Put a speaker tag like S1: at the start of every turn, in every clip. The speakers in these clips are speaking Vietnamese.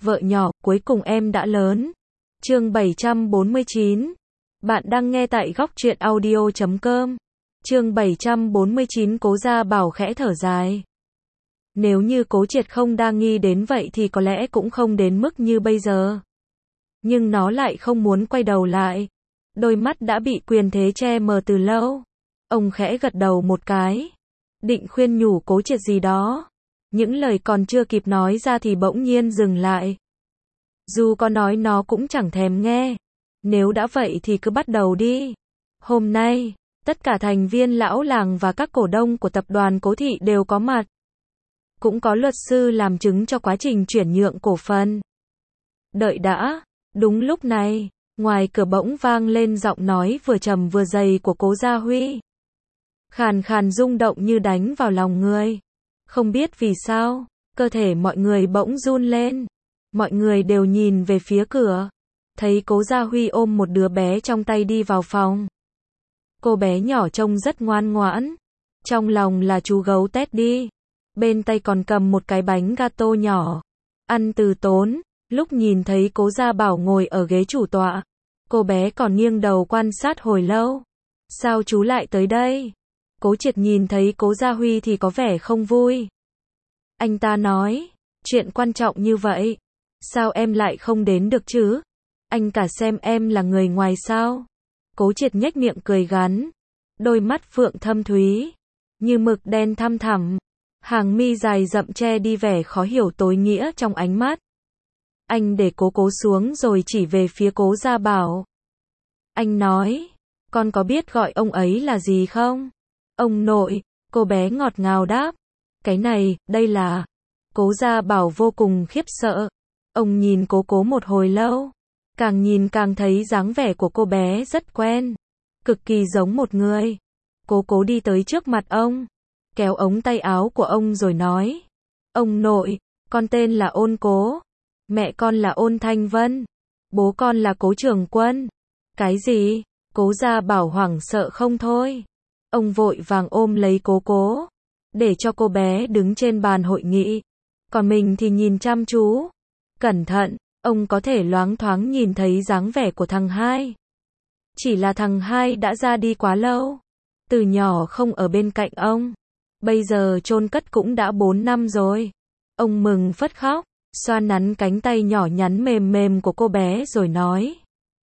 S1: Vợ nhỏ, cuối cùng em đã lớn. Chương 749. Bạn đang nghe tại góc truyện audio.com. Chương 749. Cố Gia Bảo khẽ thở dài. Nếu như Cố Triệt không đa nghi đến vậy thì có lẽ cũng không đến mức như bây giờ. Nhưng nó lại không muốn quay đầu lại. Đôi mắt đã bị quyền thế che mờ từ lâu. Ông khẽ gật đầu một cái. Định khuyên nhủ Cố Triệt gì đó. Những lời còn chưa kịp nói ra thì bỗng nhiên dừng lại. Dù có nói nó cũng chẳng thèm nghe. Nếu đã vậy thì cứ bắt đầu đi. Hôm nay, tất cả thành viên lão làng và các cổ đông của tập đoàn Cố Thị đều có mặt. Cũng có luật sư làm chứng cho quá trình chuyển nhượng cổ phần. Đợi đã, đúng lúc này, ngoài cửa bỗng vang lên giọng nói vừa trầm vừa dày của Cố Gia Huy. Khàn khàn rung động như đánh vào lòng người. Không biết vì sao, cơ thể mọi người bỗng run lên. Mọi người đều nhìn về phía cửa. Thấy Cố Gia Huy ôm một đứa bé trong tay đi vào phòng. Cô bé nhỏ trông rất ngoan ngoãn. Trong lòng là chú gấu Teddy. Bên tay còn cầm một cái bánh gato nhỏ. Ăn từ tốn. Lúc nhìn thấy Cố Gia Bảo ngồi ở ghế chủ tọa, cô bé còn nghiêng đầu quan sát hồi lâu. Sao chú lại tới đây? Cố Triệt nhìn thấy Cố Gia Huy thì có vẻ không vui. Anh ta nói, chuyện quan trọng như vậy, sao em lại không đến được chứ? Anh cả xem em là người ngoài sao? Cố Triệt nhếch miệng cười gắn, đôi mắt phượng thâm thúy, như mực đen thăm thẳm, hàng mi dài rậm che đi vẻ khó hiểu tối nghĩa trong ánh mắt. Anh để Cố xuống rồi chỉ về phía Cố Gia Bảo. Anh nói, con có biết gọi ông ấy là gì không? Ông nội, cô bé ngọt ngào đáp. Cái này, đây là... Cố Gia Bảo vô cùng khiếp sợ. Ông nhìn Cố một hồi lâu. Càng nhìn càng thấy dáng vẻ của cô bé rất quen. Cực kỳ giống một người. Cố đi tới trước mặt ông. Kéo ống tay áo của ông rồi nói. Ông nội, con tên là Ôn Cố. Mẹ con là Ôn Thanh Vân. Bố con là Cố Trường Quân. Cái gì? Cố Gia Bảo hoảng sợ không thôi. Ông vội vàng ôm lấy Cố, để cho cô bé đứng trên bàn hội nghị. Còn mình thì nhìn chăm chú. Cẩn thận, ông có thể loáng thoáng nhìn thấy dáng vẻ của thằng hai. Chỉ là thằng hai đã ra đi quá lâu. Từ nhỏ không ở bên cạnh ông. Bây giờ chôn cất cũng đã 4 năm rồi. Ông mừng phất khóc, xoa nắn cánh tay nhỏ nhắn mềm mềm của cô bé rồi nói.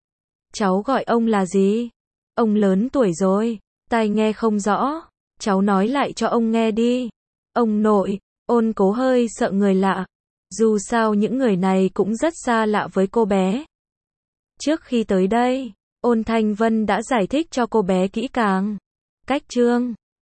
S1: Cháu gọi ông là gì? Ông lớn tuổi rồi, tai nghe không rõ. Cháu nói lại cho ông nghe đi. Ông nội, Ôn Cố hơi sợ người lạ. Dù sao những người này cũng rất xa lạ với cô bé. Trước khi tới đây, Ôn Thanh Vân đã giải thích cho cô bé kỹ càng. Cách chương